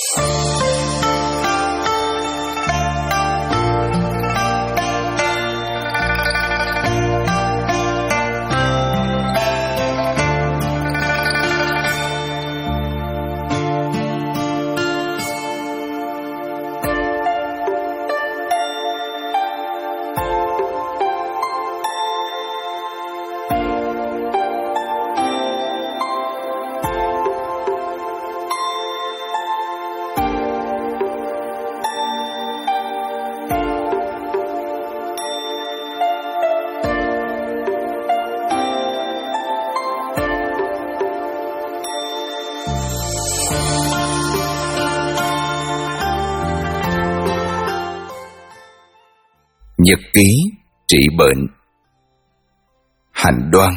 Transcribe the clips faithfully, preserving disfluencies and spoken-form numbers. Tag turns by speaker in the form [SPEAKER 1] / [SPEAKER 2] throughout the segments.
[SPEAKER 1] Nhật ký trị bệnh. Hạnh Đoan.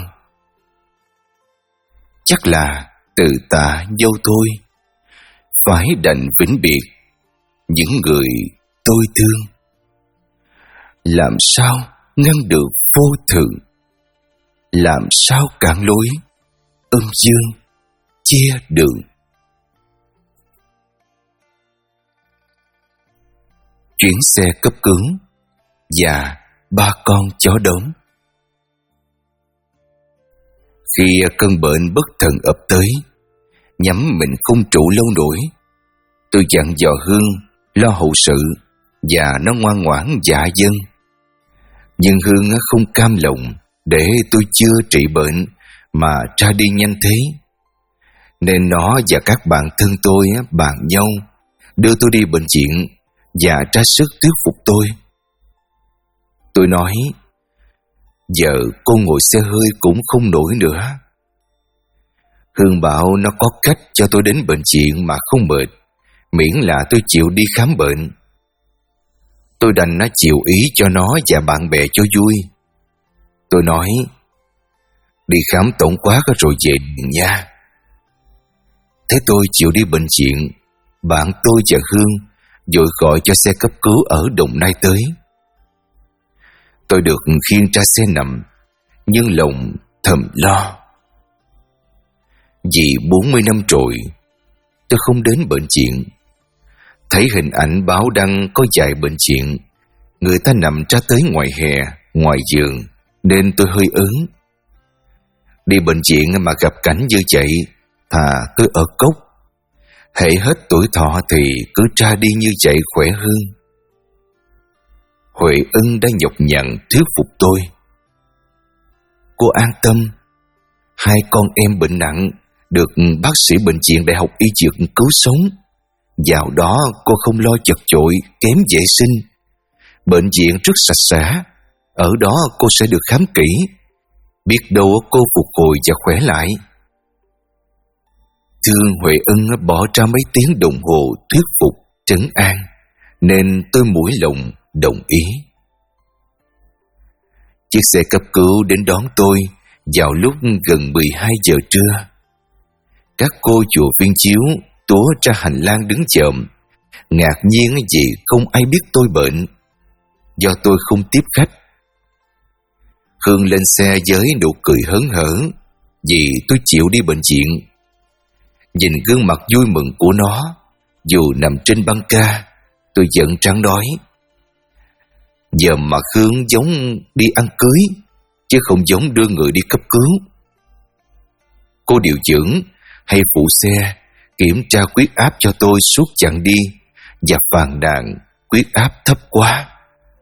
[SPEAKER 1] Chắc là từ tạ dâu tôi phải đành vĩnh biệt những người tôi thương. Làm sao ngăn được vô thường, làm sao cản lối âm dương chia đường. Chuyến xe cấp cứu và ba con chó đốm. Khi cơn bệnh bất thần ập tới, nhắm mình không trụ lâu nổi, tôi dặn dò Hương lo hậu sự và nó ngoan ngoãn dạ dâng. Nhưng Hương không cam lòng để tôi chưa trị bệnh mà ra đi nhanh thế, nên nó và các bạn thân tôi bàn nhau đưa tôi đi bệnh viện và ra sức thuyết phục tôi. Tôi nói, giờ cô ngồi xe hơi cũng không nổi nữa. Hương bảo nó có cách cho tôi đến bệnh viện mà không mệt, miễn là tôi chịu đi khám bệnh. Tôi đành nó chịu ý cho nó và bạn bè cho vui. Tôi nói, đi khám tổng quát rồi về nha. Thế tôi chịu đi bệnh viện. Bạn tôi và Hương vội gọi cho xe cấp cứu ở Đồng Nai tới. Tôi được khiêng ra xe nằm, nhưng lòng thầm lo. Vì bốn mươi năm rồi, tôi không đến bệnh viện. Thấy hình ảnh báo đăng có vài bệnh viện, người ta nằm ra tới ngoài hè, ngoài giường, nên tôi hơi ớn. Đi bệnh viện mà gặp cảnh như vậy, thà tôi ở cốc. Hễ hết tuổi thọ thì cứ ra đi như vậy khỏe hơn. Huệ Ân đã nhọc nhằn thuyết phục tôi. Cô an tâm, hai con em bệnh nặng được bác sĩ bệnh viện Đại học Y Dược cứu sống. Vào đó cô không lo chật chội, kém vệ sinh. Bệnh viện rất sạch sẽ, ở đó cô sẽ được khám kỹ. Biết đâu cô phục hồi và khỏe lại. Thương Huệ Ân bỏ ra mấy tiếng đồng hồ thuyết phục, trấn an, nên tôi mũi lòng đồng ý. Chiếc xe cấp cứu đến đón tôi vào lúc gần mười hai giờ trưa. Các cô chùa Viên Chiếu túa ra hành lang đứng chợm, ngạc nhiên vì không ai biết tôi bệnh, do tôi không tiếp khách. Hương lên xe với nụ cười hớn hở vì tôi chịu đi bệnh viện. Nhìn gương mặt vui mừng của nó, dù nằm trên băng ca, tôi giận trắng nói, giờ mà Hương giống đi ăn cưới, chứ không giống đưa người đi cấp cứu. Cô điều dưỡng hay phụ xe kiểm tra huyết áp cho tôi suốt chặng đi và phàn nàn huyết áp thấp quá.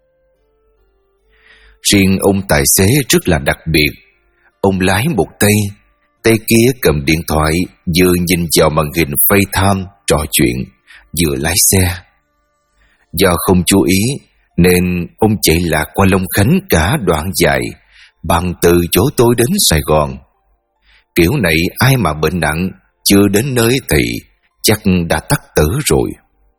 [SPEAKER 1] Riêng ông tài xế rất là đặc biệt. Ông lái một tay, tay kia cầm điện thoại, vừa nhìn vào màn hình FaceTime trò chuyện, vừa lái xe. Do không chú ý nên ông chạy lạc qua Long Khánh cả đoạn dài, bằng từ chỗ tôi đến Sài Gòn. Kiểu này ai mà bệnh nặng chưa đến nơi thì chắc đã tắc tử rồi.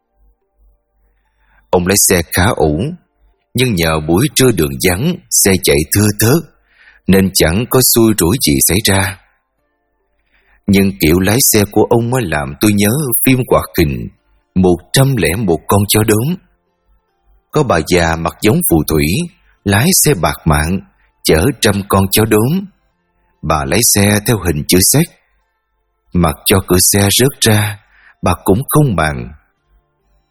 [SPEAKER 1] Ông lái xe khá ổn, nhưng nhờ buổi trưa đường vắng, xe chạy thưa thớt nên chẳng có xui rủi gì xảy ra. Nhưng kiểu lái xe của ông mới làm tôi nhớ phim hoạt hình một trăm lẻ một con chó đốm. Có bà già mặc giống phù thủy lái xe bạc mạng chở trăm con chó đốm. Bà lái xe theo hình chữ Z, mặc cho cửa xe rớt ra, bà cũng không màng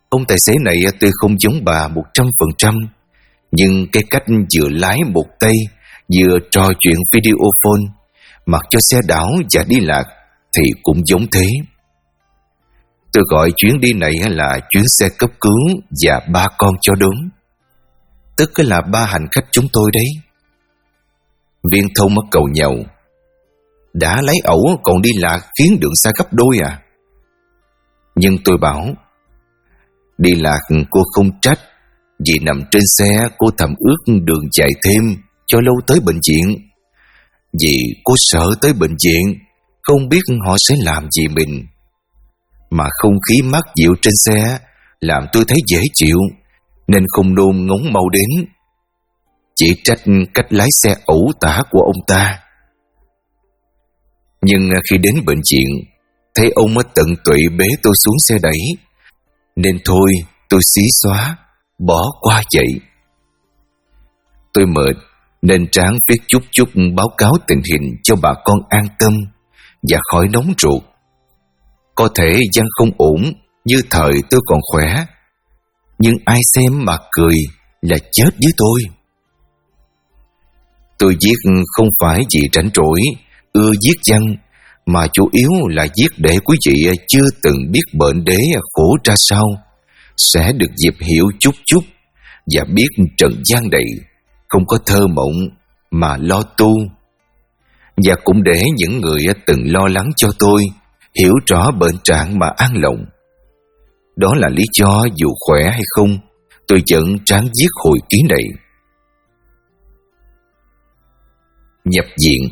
[SPEAKER 1] Ông tài xế này tuy không giống bà một trăm phần trăm, nhưng cái cách vừa lái một tay vừa trò chuyện video phone, mặc cho xe đảo và đi lạc thì cũng giống thế. Tôi gọi chuyến đi này là chuyến xe cấp cứu và ba con cho đúng, tức là ba hành khách chúng tôi đấy. Viên thông mất cầu nhậu: đã lấy ẩu còn đi lạc khiến đường xa gấp đôi à? Nhưng tôi bảo: đi lạc cô không trách, vì nằm trên xe cô thầm ước đường chạy thêm cho lâu tới bệnh viện. Vì cô sợ tới bệnh viện không biết họ sẽ làm gì mình. Mà không khí mát dịu trên xe làm tôi thấy dễ chịu, nên không nôn ngóng mau đến. Chỉ trách cách lái xe ẩu tả của ông ta. Nhưng khi đến bệnh viện, thấy ông mới tận tụy bế tôi xuống xe đẩy, nên thôi tôi xí xóa bỏ qua vậy. Tôi mệt nên tráng viết chút chút báo cáo tình hình cho bà con an tâm và khỏi nóng ruột. Có thể Giang không ổn như thời tôi còn khỏe, nhưng ai xem mà cười là chết với tôi. Tôi viết không phải vì rảnh rỗi ưa viết văn, mà chủ yếu là viết để quý vị chưa từng biết bệnh đế khổ ra sao sẽ được dịp hiểu chút chút, và biết trần gian đầy không có thơ mộng mà lo tu. Và cũng để những người từng lo lắng cho tôi hiểu rõ bệnh trạng mà an lòng. Đó là lý do dù khỏe hay không, tôi vẫn ráng viết hồi ký này. Nhập viện.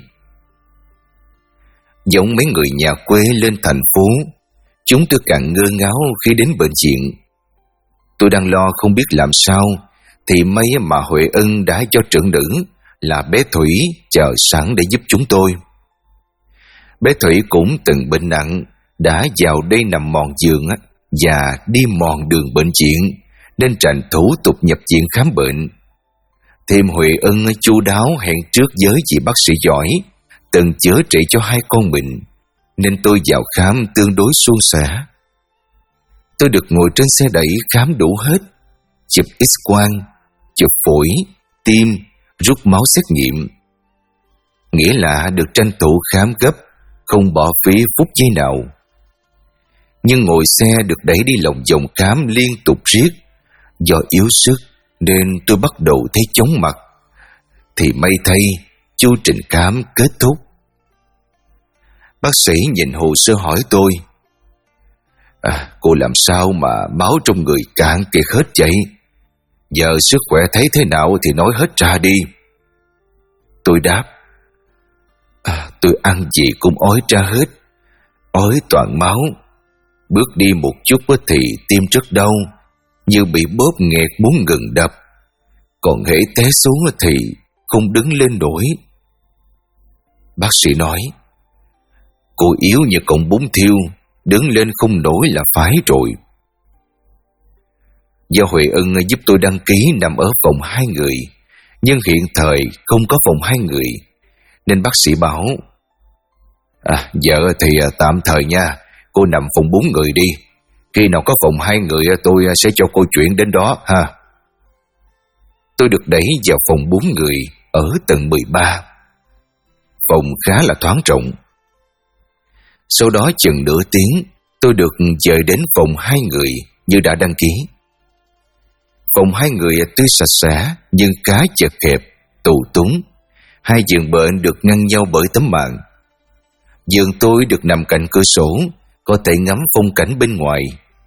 [SPEAKER 1] Giống mấy người nhà quê lên thành phố, chúng tôi càng ngơ ngáo khi đến bệnh viện. Tôi đang lo không biết làm sao, thì may mà Huệ Ân đã cho trưởng nữ là bé Thủy chờ sẵn để giúp chúng tôi. Bé Thủy cũng từng bệnh nặng, đã vào đây nằm mòn giường và đi mòn đường bệnh viện, nên tranh thủ tục nhập viện khám bệnh. Thêm Huệ Ân chu đáo hẹn trước với vị bác sĩ giỏi từng chữa trị cho hai con mình, nên tôi vào khám tương đối suôn sẻ. Tôi được ngồi trên xe đẩy khám đủ hết, chụp X-quang, chụp phổi, tim, rút máu xét nghiệm. Nghĩa là được tranh thủ khám gấp, không bỏ phí phút giây nào. Nhưng ngồi xe được đẩy đi lòng vòng khám liên tục riết, do yếu sức nên tôi bắt đầu thấy chóng mặt. Thì may thay, chu trình khám kết thúc. Bác sĩ nhìn hồ sơ hỏi tôi: à, cô làm sao mà máu trong người cạn kiệt hết vậy? Giờ sức khỏe thấy thế nào thì nói hết ra đi. Tôi đáp: à, tôi ăn gì cũng ói ra hết, ói toàn máu. Bước đi một chút thì tim rất đau, như bị bóp nghẹt muốn ngừng đập. Còn hễ té xuống thì không đứng lên nổi. Bác sĩ nói: cô yếu như con bún thiêu, đứng lên không nổi là phải rồi. Do Huệ Ân giúp tôi đăng ký nằm ở phòng hai người, nhưng hiện thời không có phòng hai người, nên bác sĩ bảo: à, giờ thì tạm thời nha, cô nằm phòng bốn người đi. Khi nào có phòng hai người tôi sẽ cho cô chuyển đến đó ha. Tôi được đẩy vào phòng bốn người ở tầng mười ba. Phòng khá là thoáng rộng. Sau đó chừng nửa tiếng, tôi được dời đến phòng hai người như đã đăng ký. Phòng hai người tuy sạch sẽ nhưng khá chật hẹp, tù túng. Hai giường bệnh được ngăn nhau bởi tấm màn. Giường tôi được nằm cạnh cửa sổ, có thể ngắm phong cảnh bên ngoài.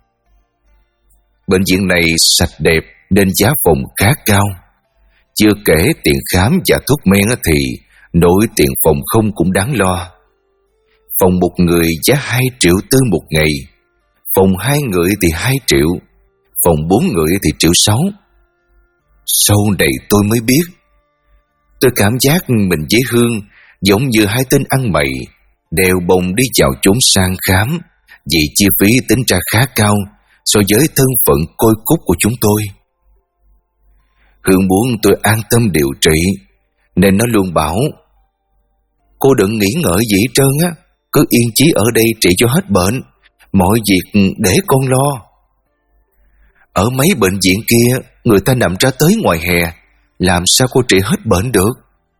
[SPEAKER 1] Bệnh viện này sạch đẹp nên giá phòng khá cao. Chưa kể tiền khám và thuốc men thì nỗi tiền phòng không cũng đáng lo. Phòng một người giá hai triệu tư một ngày, phòng hai người thì hai triệu, phòng bốn người thì triệu sáu. Sau này tôi mới biết, tôi cảm giác mình với Hương giống như hai tên ăn mày đèo bồng đi vào chốn sang khám, vì chi phí tính ra khá cao so với thân phận côi cút của chúng tôi. Hương muốn tôi an tâm điều trị, nên nó luôn bảo: cô đừng nghĩ ngợi gì hết trơn á, cứ yên chí ở đây trị cho hết bệnh, mọi việc để con lo. Ở mấy bệnh viện kia, người ta nằm ra tới ngoài hè, làm sao cô trị hết bệnh được?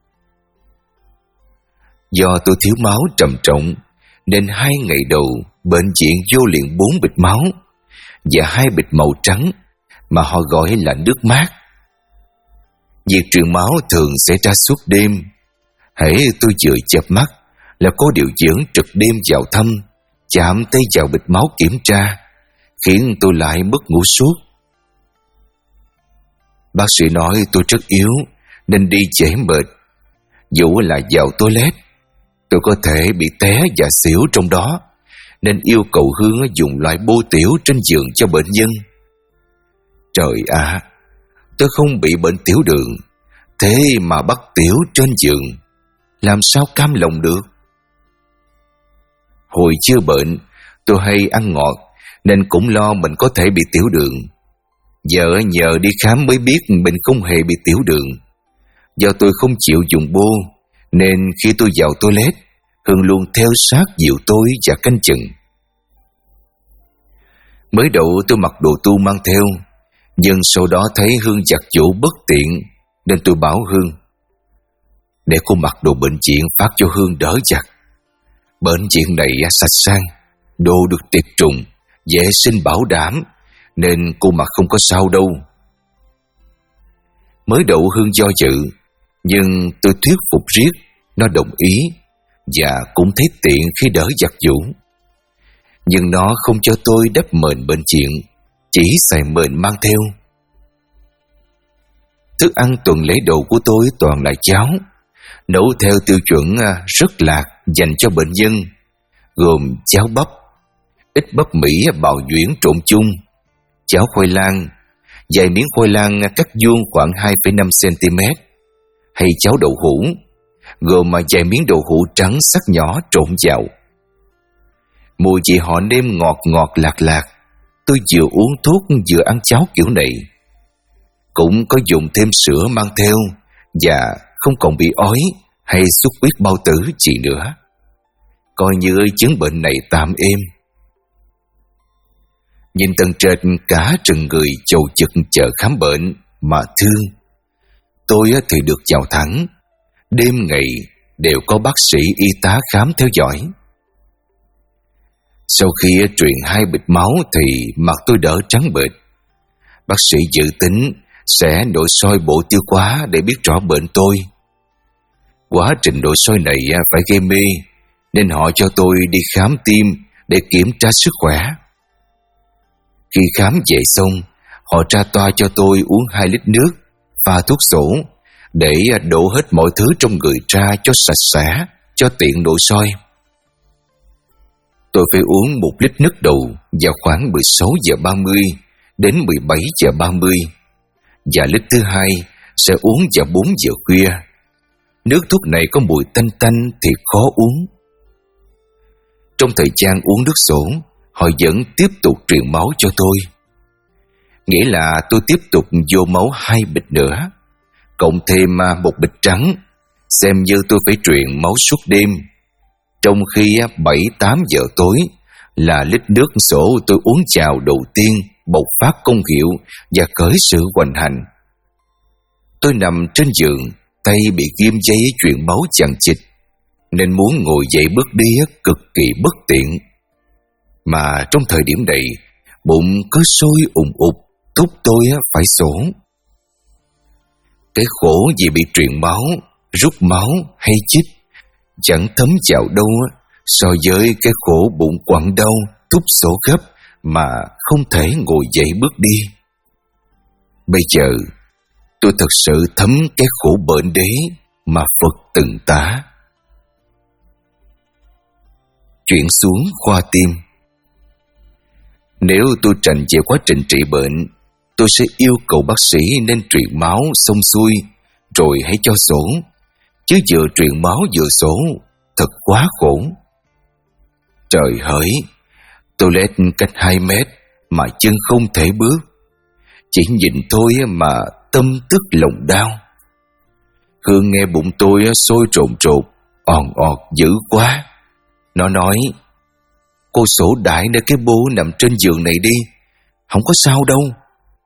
[SPEAKER 1] Do tôi thiếu máu trầm trọng, nên hai ngày đầu bệnh viện vô liền bốn bịch máu và hai bịch màu trắng mà họ gọi là nước mát. Việc truyền máu thường xảy ra suốt đêm. Hễ tôi vừa chợp mắt là có điều dưỡng trực đêm vào thăm, chạm tay vào bịch máu kiểm tra, khiến tôi lại mất ngủ suốt. Bác sĩ nói tôi rất yếu nên đi dễ mệt. Dù là vào toilet, tôi có thể bị té và xỉu trong đó, nên yêu cầu Hương dùng loại bô tiểu trên giường cho bệnh nhân. Trời ạ, à, tôi không bị bệnh tiểu đường, thế mà bắt tiểu trên giường, làm sao cam lòng được? Hồi chưa bệnh, tôi hay ăn ngọt nên cũng lo mình có thể bị tiểu đường. Giờ nhờ đi khám mới biết mình không hề bị tiểu đường. Do tôi không chịu dùng bô, nên khi tôi vào toilet, Hương luôn theo sát dìu tôi và canh chừng. Mới đầu tôi mặc đồ tu mang theo, nhưng sau đó thấy Hương giặt giũ bất tiện, nên tôi bảo Hương: để cô mặc đồ bệnh viện phát cho Hương đỡ giặt. Bệnh viện này sạch sang, đồ được tiệt trùng, vệ sinh bảo đảm, nên cô mặc không có sao đâu. Mới đầu Hương do dự, nhưng tôi thuyết phục riết, nó đồng ý và cũng thấy tiện khi đỡ giặt giũ. Nhưng nó không cho tôi đắp mền bệnh viện, chỉ xài mền mang theo. Thức ăn tuần lễ đầu của tôi toàn là cháo, nấu theo tiêu chuẩn rất lạc dành cho bệnh nhân, gồm cháo bắp, ít bắp Mỹ bào nhuyễn trộn chung, cháo khoai lang, vài miếng khoai lang cắt vuông khoảng hai phẩy năm xăng-ti-mét, hay cháo đậu hũ, gồm vài miếng đậu hũ trắng sắc nhỏ trộn vào. Mùi vị họ nêm ngọt ngọt lạc lạc, tôi vừa uống thuốc vừa ăn cháo kiểu này. Cũng có dùng thêm sữa mang theo, và không còn bị ói hay xuất huyết bao tử gì nữa. Coi như chứng bệnh này tạm êm. Nhìn tầng trệt cả rừng người chầu chực chờ khám bệnh mà thương. Tôi thì được vào thẳng, đêm ngày đều có bác sĩ y tá khám theo dõi. Sau khi truyền hai bịch máu thì mặt tôi đỡ trắng bệch. Bác sĩ dự tính sẽ nội soi bộ tiêu hóa để biết rõ bệnh tôi. Quá trình nội soi này phải gây mê, nên họ cho tôi đi khám tim để kiểm tra sức khỏe. Khi khám về xong, họ tra toa cho tôi uống hai lít nước, pha thuốc sổ, để đổ hết mọi thứ trong người ra cho sạch sẽ, cho tiện nội soi. Tôi phải uống một lít nước đầu vào khoảng mười sáu giờ ba mươi đến mười bảy giờ ba mươi, và lít thứ hai sẽ uống vào bốn giờ khuya. Nước thuốc này có mùi tanh tanh thì khó uống. Trong thời gian uống nước sổ, họ vẫn tiếp tục truyền máu cho tôi. Nghĩa là tôi tiếp tục vô máu hai bịch nữa, cộng thêm một bịch trắng, xem như tôi phải truyền máu suốt đêm. Trong khi bảy tám giờ tối là lít nước sổ tôi uống vào đầu tiên bộc phát công hiệu và khởi sự hoành hành. Tôi nằm trên giường, tay bị ghim dây truyền máu chằng chịt, nên muốn ngồi dậy bước đi cực kỳ bất tiện. Mà trong thời điểm này, bụng cứ sôi ùng ục, thúc tôi phải sổ. Cái khổ vì bị truyền máu, rút máu hay chích chẳng thấm vào đâu so với cái khổ bụng quặn đau, thúc sổ gấp mà không thể ngồi dậy bước đi. Bây giờ tôi thật sự thấm cái khổ bệnh đấy mà Phật từng tả. Chuyển xuống khoa tim. Nếu tôi trành về quá trình trị bệnh, tôi sẽ yêu cầu bác sĩ nên truyền máu xong xuôi rồi hãy cho sổ, chứ vừa truyền máu vừa sổ thật quá khổ. Trời hỡi, toilet cách hai mét mà chân không thể bước, chỉ nhìn thôi mà tâm tức lòng đau. Hương nghe bụng tôi sôi trộn trột, òn ọt dữ quá. Nó nói: cô sổ đại nơi cái bô nằm trên giường này đi, không có sao đâu,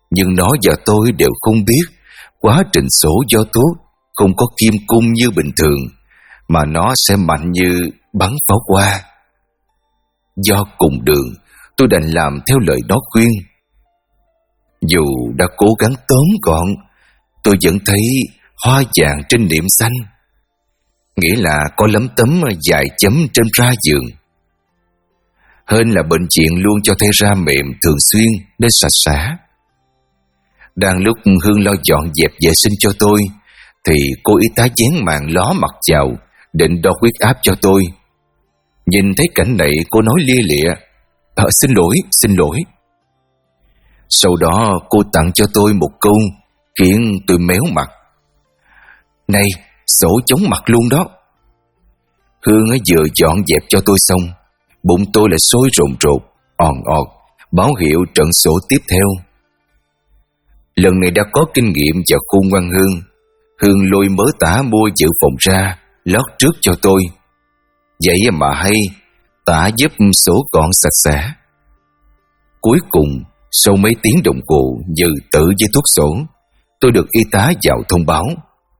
[SPEAKER 1] Nhưng nó và tôi đều không biết quá trình sổ do thuốc không có kim cung như bình thường, mà nó sẽ mạnh như bắn pháo hoa. Do cùng đường, tôi đành làm theo lời nó khuyên. Dù đã cố gắng tóm gọn, tôi vẫn thấy hoa vàng trên niệm xanh, nghĩa là có lấm tấm dài chấm trên ra giường. Hên là bệnh viện luôn cho thay ra mềm thường xuyên nên sạch sẽ. Đang lúc Hương lo dọn dẹp vệ sinh cho tôi, thì cô y tá dán màn ló mặt vào định đo huyết áp cho tôi. Nhìn thấy cảnh này, cô nói lia lịa: à, xin lỗi, xin lỗi. Sau đó cô tặng cho tôi một câu khiến tôi méo mặt: này, sổ chống mặt luôn đó. Hương ấy vừa dọn dẹp cho tôi xong, bụng tôi lại sôi rồn rột, òn ọt, báo hiệu trận sổ tiếp theo. Lần này đã có kinh nghiệm và khôn ngoan hơn, Hương lôi mớ tả mua dự phòng ra, lót trước cho tôi. Vậy mà hay, tả giúp sổ gọn sạch sẽ. Cuối cùng, sau mấy tiếng đồng hồ dự tự với thuốc sổ, tôi được y tá vào thông báo: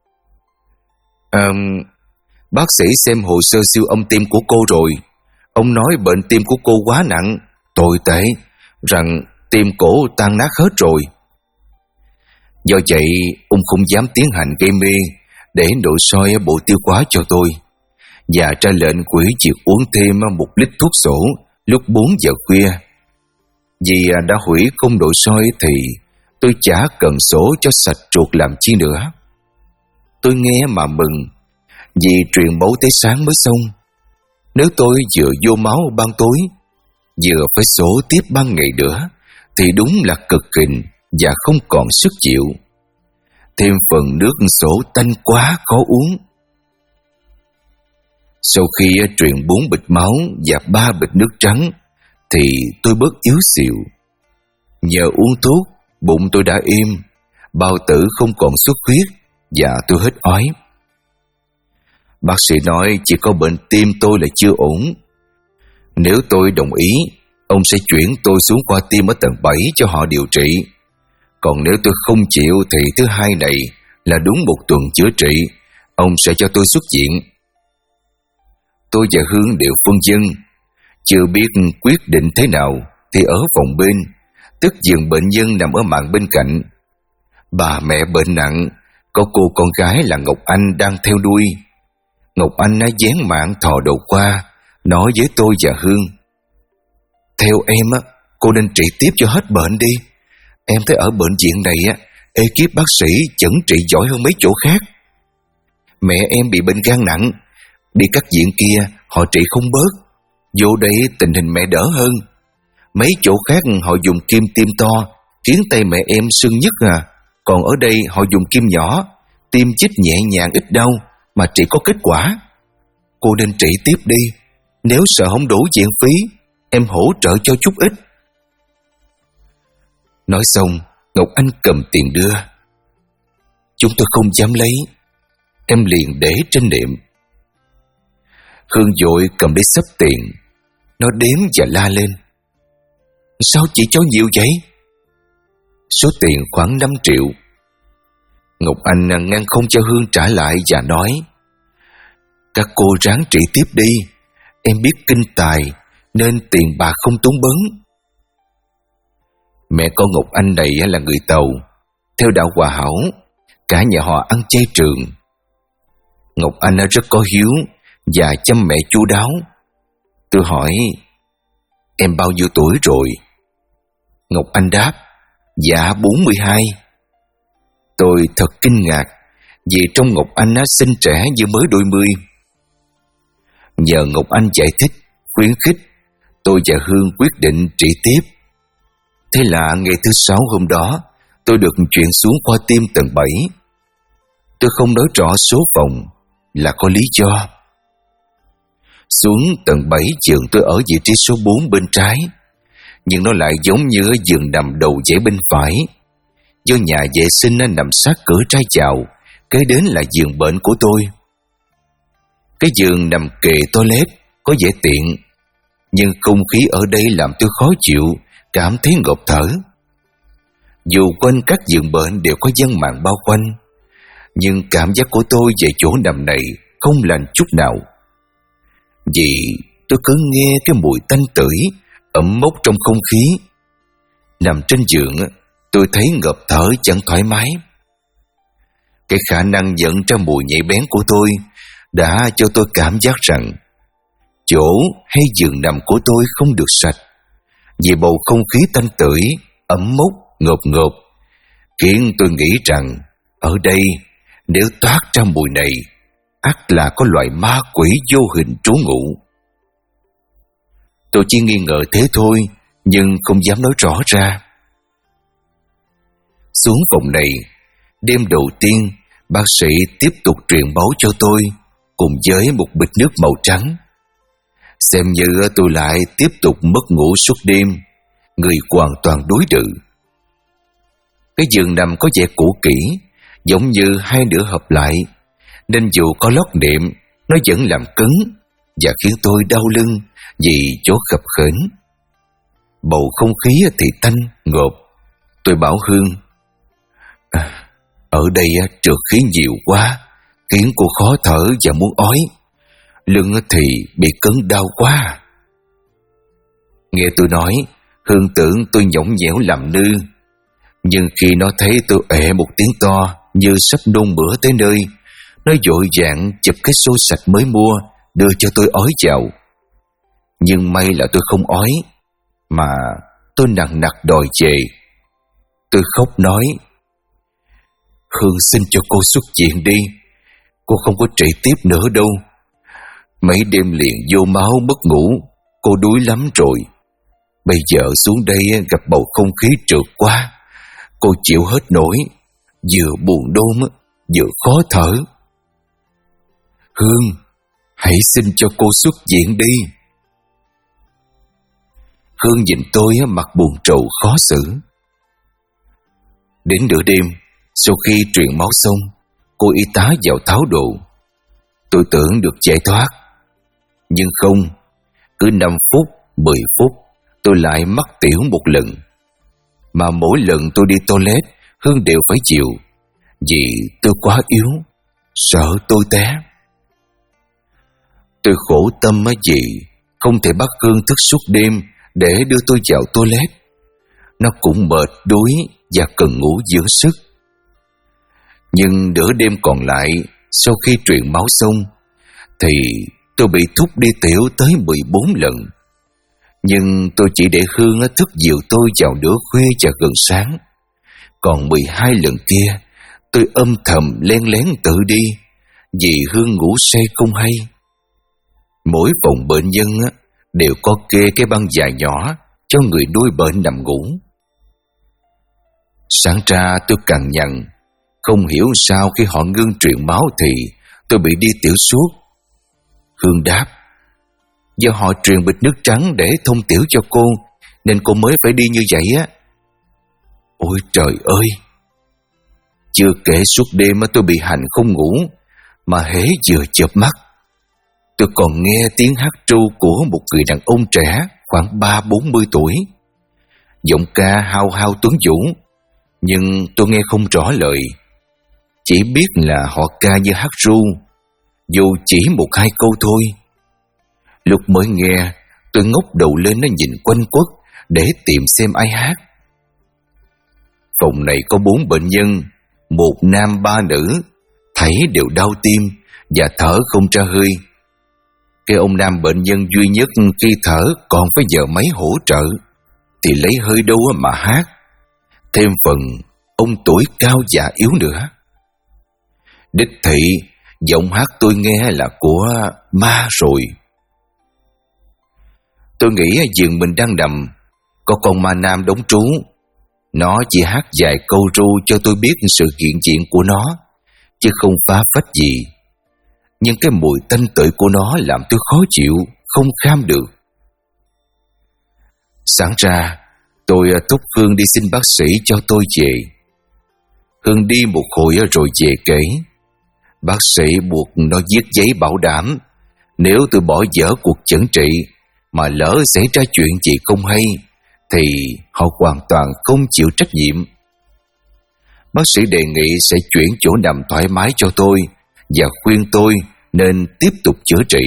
[SPEAKER 1] à, bác sĩ xem hồ sơ siêu âm tim của cô rồi. Ông nói bệnh tim của cô quá nặng, tồi tệ, rằng tim cổ tan nát hết rồi. Do vậy, ông không dám tiến hành gây mê để nội soi bộ tiêu hóa cho tôi, và ra lệnh quỷ việc uống thêm một lít thuốc sổ lúc bốn giờ khuya. Vì đã hủy không nội soi thì tôi chả cần sổ cho sạch ruột làm chi nữa. Tôi nghe mà mừng, vì truyền máu tới sáng mới xong. Nếu tôi vừa vô máu ban tối, vừa phải sổ tiếp ban ngày nữa, thì đúng là cực kình và không còn sức chịu. Thêm phần nước sổ tanh quá khó uống. Sau khi truyền bốn bịch máu và ba bịch nước trắng, thì tôi bớt yếu xìu. Nhờ uống thuốc, bụng tôi đã im, bao tử không còn xuất huyết và tôi hết ói. Bác sĩ nói chỉ có bệnh tim tôi là chưa ổn. Nếu tôi đồng ý, ông sẽ chuyển tôi xuống khoa tim ở tầng bảy cho họ điều trị. Còn nếu tôi không chịu thì thứ hai này là đúng một tuần chữa trị, ông sẽ cho tôi xuất viện. Tôi và Hương đều phân dân, chưa biết quyết định thế nào thì ở phòng bên, tức giường bệnh nhân nằm ở mạn bên cạnh. Bà mẹ bệnh nặng, có cô con gái là Ngọc Anh đang theo đuôi. Ngọc Anh đã dán mạng thò đầu qua, nói với tôi và Hương: theo em á, cô nên trị tiếp cho hết bệnh đi. Em thấy ở bệnh viện này á, ekip bác sĩ chẩn trị giỏi hơn mấy chỗ khác. Mẹ em bị bệnh gan nặng, đi các viện kia họ trị không bớt. Vô đây tình hình mẹ đỡ hơn. Mấy chỗ khác họ dùng kim tiêm to, khiến tay mẹ em sưng nhức à. Còn ở đây họ dùng kim nhỏ, tiêm chích nhẹ nhàng ít đau mà trị có kết quả. Cô nên trị tiếp đi. Nếu sợ không đủ viện phí, em hỗ trợ cho chút ít. Nói xong, Ngọc Anh cầm tiền đưa. Chúng tôi không dám lấy, em liền để trên nệm. Hương vội cầm lấy xấp tiền. Nó đếm và la lên: sao chị cho nhiều vậy? Số tiền khoảng năm triệu. Ngọc Anh ngăn không cho Hương trả lại và nói: các cô ráng trị tiếp đi. Em biết kinh tài nên tiền bạc không tốn bấn. Mẹ con Ngọc Anh này là người Tàu, theo đạo Hòa Hảo, cả nhà họ ăn chay trường. Ngọc Anh rất có hiếu và chăm mẹ chu đáo. Tôi hỏi: em bao nhiêu tuổi rồi? Ngọc Anh đáp: dạ bốn mươi hai. Tôi thật kinh ngạc, vì trong Ngọc Anh xinh trẻ như mới đôi mươi. Nhờ Ngọc Anh giải thích, khuyến khích, tôi và Hương quyết định trị tiếp. Thế là ngày thứ sáu hôm đó, tôi được chuyển xuống khoa tim tầng bảy. Tôi không nói rõ số phòng là có lý do. Xuống tầng bảy, giường tôi ở vị trí số bốn bên trái, nhưng nó lại giống như giường nằm đầu dãy bên phải. Do nhà vệ sinh nằm sát cửa trái chào, kế đến là giường bệnh của tôi. Cái giường nằm kề toilet có vẻ tiện, nhưng không khí ở đây làm tôi khó chịu, cảm thấy ngộp thở. Dù quanh các giường bệnh đều có dân mạng bao quanh, nhưng cảm giác của tôi về chỗ nằm này không lành chút nào. Vì tôi cứ nghe cái mùi tanh tưởi ẩm mốc trong không khí. Nằm trên giường, tôi thấy ngợp thở chẳng thoải mái. Cái khả năng nhận ra mùi nhạy bén của tôi đã cho tôi cảm giác rằng chỗ hay giường nằm của tôi không được sạch, vì bầu không khí tanh tưởi, ẩm mốc, ngộp ngộp khiến tôi nghĩ rằng ở đây nếu toát ra mùi này, ắt là có loại ma quỷ vô hình trú ngụ. Tôi chỉ nghi ngờ thế thôi, nhưng không dám nói rõ ra. Xuống phòng này, đêm đầu tiên, bác sĩ tiếp tục truyền máu cho tôi cùng với một bịch nước màu trắng. Xem như tôi lại tiếp tục mất ngủ suốt đêm, người hoàn toàn đối đự. Cái giường nằm có vẻ cũ kỹ, giống như hai nửa hợp lại, nên dù có lót nệm, nó vẫn làm cứng và khiến tôi đau lưng vì chỗ khập khểnh. Bầu không khí thì tanh, ngộp. Tôi bảo Hương, à, ở đây trượt khí nhiều quá, khiến cô khó thở và muốn ói. Lưng thì bị cứng đau quá. Nghe tôi nói, Hương tưởng tôi nhõng nhẽo làm nư. Nhưng khi nó thấy tôi ệ một tiếng to như sắp nôn mửa tới nơi, nó vội vàng chụp cái xô sạch mới mua đưa cho tôi ói vào. Nhưng may là tôi không ói, mà tôi nặng nặc đòi về. Tôi khóc nói, Hương xin cho cô xuất viện đi, cô không có trị tiếp nữa đâu. Mấy đêm liền vô máu mất ngủ, cô đuối lắm rồi. Bây giờ xuống đây gặp bầu không khí trượt quá, cô chịu hết nổi, vừa buồn đôn vừa khó thở. Hương, hãy xin cho cô xuất viện đi. Hương nhìn tôi mặt buồn rầu khó xử. Đến nửa đêm, sau khi truyền máu xong, cô y tá vào tháo đồ. Tôi tưởng được giải thoát, nhưng không. Cứ năm phút, mười phút, tôi lại mắc tiểu một lần. Mà mỗi lần tôi đi toilet, Hương đều phải chịu, vì tôi quá yếu, sợ tôi té. Tôi khổ tâm vì không thể bắt Hương thức suốt đêm để đưa tôi vào toilet. Nó cũng mệt đuối và cần ngủ dưỡng sức. Nhưng nửa đêm còn lại, sau khi truyền máu xong, thì tôi bị thúc đi tiểu tới mười bốn lần. Nhưng tôi chỉ để Hương thức dịu tôi vào nửa khuya và gần sáng. Còn mười hai lần kia, tôi âm thầm len lén tự đi, vì Hương ngủ say không hay. Mỗi phòng bệnh nhân đều có kê cái băng dài nhỏ cho người nuôi bệnh nằm ngủ. Sáng ra tôi cằn nhằn, không hiểu sao khi họ ngưng truyền máu thì tôi bị đi tiểu suốt. Hương đáp, do họ truyền bịch nước trắng để thông tiểu cho cô, nên cô mới phải đi như vậy á. Ôi trời ơi! Chưa kể suốt đêm tôi bị hành không ngủ, mà hễ vừa chợp mắt, tôi còn nghe tiếng hát ru của một người đàn ông trẻ khoảng ba bốn mươi tuổi. Giọng ca hao hao tuấn vũ, nhưng tôi nghe không rõ lời. Chỉ biết là họ ca như hát ru, dù chỉ một hai câu thôi. Lúc mới nghe, tôi ngóc đầu lên nó nhìn quanh quất để tìm xem ai hát. Phòng này có bốn bệnh nhân, một nam ba nữ, thảy đều đau tim và thở không ra hơi. Cái ông nam bệnh nhân duy nhất khi thở còn phải giờ máy hỗ trợ, thì lấy hơi đâu mà hát. Thêm phần ông tuổi cao già yếu nữa. Đích thị, giọng hát tôi nghe là của ma rồi. Tôi nghĩ giường mình đang nằm có con ma nam đóng trú. Nó chỉ hát vài câu ru cho tôi biết sự hiện diện của nó, chứ không phá phách gì. Nhưng cái mùi tanh tưởi của nó làm tôi khó chịu, không kham được. Sáng ra, tôi thúc Hương đi xin bác sĩ cho tôi về. Hương đi một hồi rồi về kể. Bác sĩ buộc nó viết giấy bảo đảm, nếu tôi bỏ dở cuộc chẩn trị mà lỡ xảy ra chuyện gì không hay, thì họ hoàn toàn không chịu trách nhiệm. bác sĩ đề nghị sẽ chuyển chỗ nằm thoải mái cho tôi và khuyên tôi nên tiếp tục chữa trị.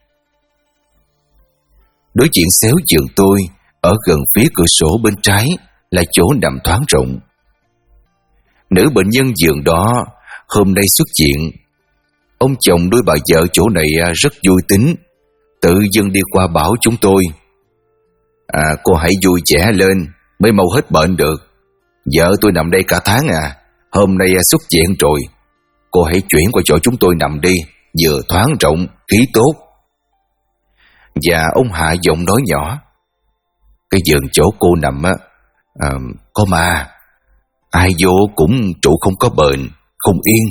[SPEAKER 1] Đối diện xéo giường tôi, ở gần phía cửa sổ bên trái là chỗ nằm thoáng rộng. Nữ bệnh nhân giường đó hôm nay xuất viện. Ông chồng đôi bà vợ chỗ này rất vui tính, tự dưng đi qua bảo chúng tôi: À, cô hãy vui vẻ lên mới mau hết bệnh được. Vợ tôi nằm đây cả tháng à, hôm nay xuất viện rồi. Cô hãy chuyển qua chỗ chúng tôi nằm đi, vừa thoáng rộng, khí tốt. Và ông hạ giọng nói nhỏ: Cái giường chỗ cô nằm á, à, có ma, ai vô cũng trụ không có bền, không yên.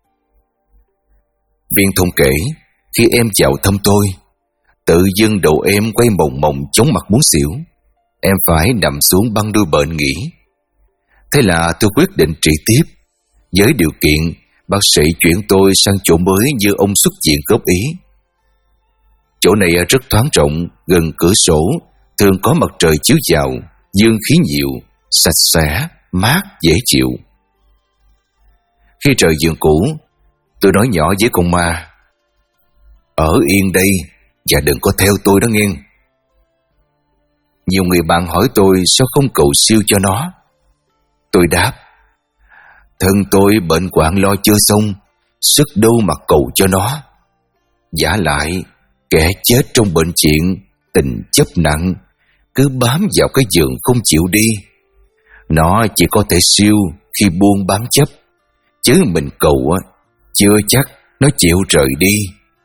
[SPEAKER 1] Viên Thông kể, khi em vào thăm tôi, tự dưng đầu em quay mồng mồng chóng mặt muốn xỉu. Em phải nằm xuống băng đuôi bệnh nghỉ. Thế là tôi quyết định trị tiếp, với điều kiện bác sĩ chuyển tôi sang chỗ mới như ông xuất viện góp ý. Chỗ này rất thoáng rộng, gần cửa sổ, thường có mặt trời chiếu vào, dương khí nhiều, sạch sẽ, mát, dễ chịu. Khi rời giường cũ, tôi nói nhỏ với con ma: Ở yên đây và đừng có theo tôi đó nghe. Nhiều người bạn hỏi tôi sao không cầu siêu cho nó. Tôi đáp: Thân tôi bệnh hoạn lo chưa xong, sức đâu mà cầu cho nó. Vả lại, kẻ chết trong bệnh viện, tình chấp nặng, cứ bám vào cái giường không chịu đi. Nó chỉ có thể siêu khi buông bám chấp, chứ mình cầu á, chưa chắc nó chịu rời đi.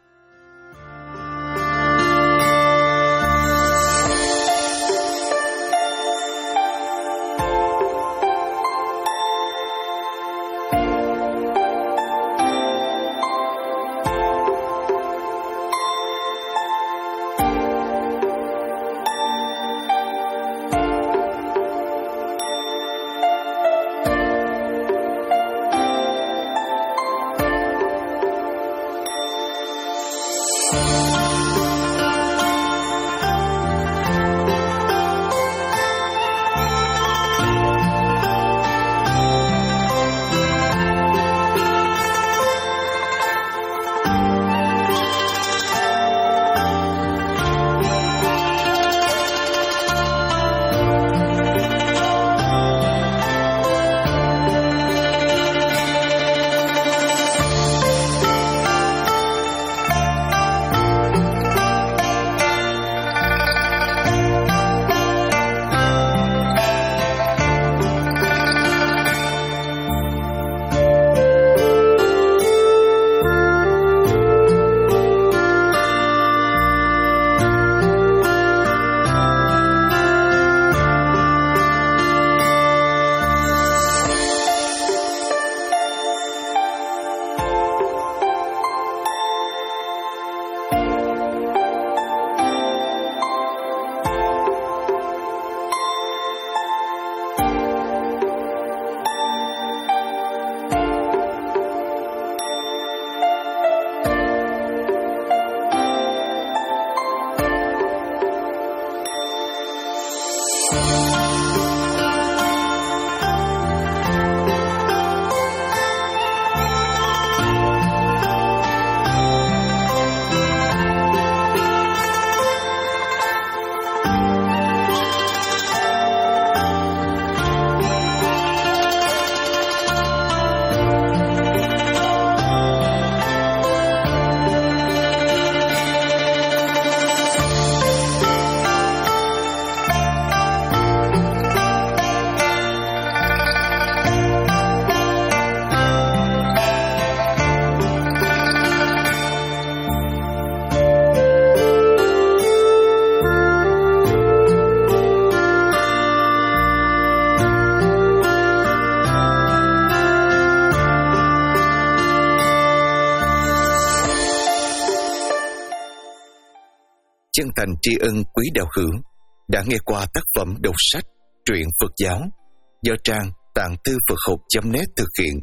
[SPEAKER 2] Chân thành tri ân quý đạo hữu đã nghe qua tác phẩm đọc sách truyện Phật giáo do trang tạng thư Phật học chấm net thực hiện.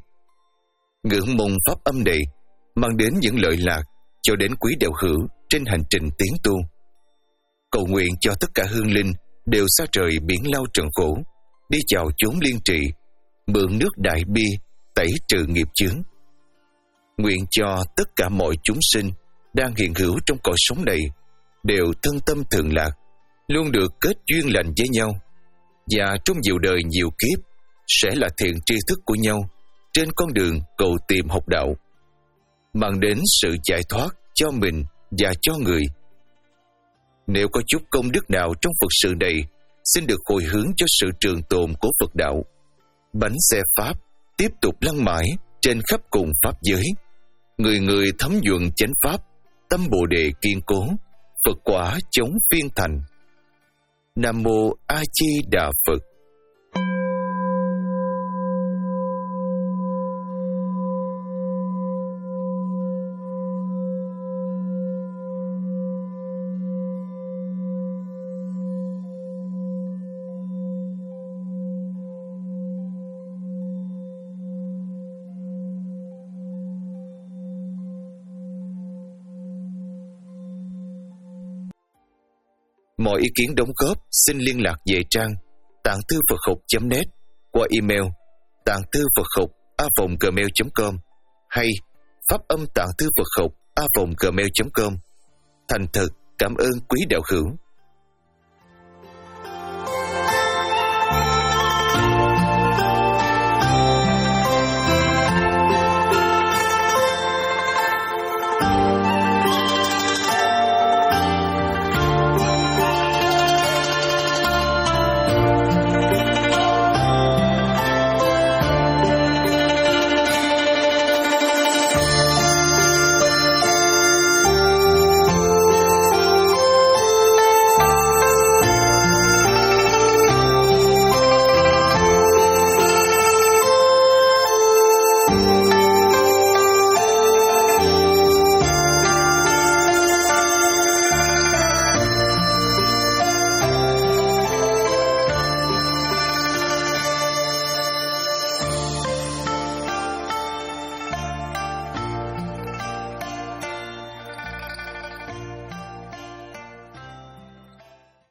[SPEAKER 2] Ngưỡng mong pháp âm này mang đến những lợi lạc cho đến quý đạo hữu trên hành trình tiến tu. Cầu nguyện cho tất cả hương linh đều xa trời biển lao trần khổ, đi vào chốn liên trị, mượn nước đại bi tẩy trừ nghiệp chướng. Nguyện cho tất cả mọi chúng sinh đang hiện hữu trong cõi sống này đều thân tâm thường lạc, luôn được kết duyên lành với nhau, và trong nhiều đời nhiều kiếp sẽ là thiện tri thức của nhau trên con đường cầu tìm học đạo, mang đến sự giải thoát cho mình và cho người. Nếu có chút công đức nào trong Phật sự này, xin được hồi hướng cho sự trường tồn của Phật đạo. Bánh xe Pháp tiếp tục lăn mãi trên khắp cùng Pháp giới. Người người thấm nhuận chánh Pháp, tâm Bồ Đề kiên cố, Phật quả chống phiên thành. Nam Mô A Di Đà Phật. Mọi ý kiến đóng góp xin liên lạc về trang tạng thư Phật học chấm net qua email tạng thư Phật học a vòng gmail chấm com hay pháp âm tạng thư Phật học a vòng gmail chấm com. Thành thật cảm ơn quý đạo hữu.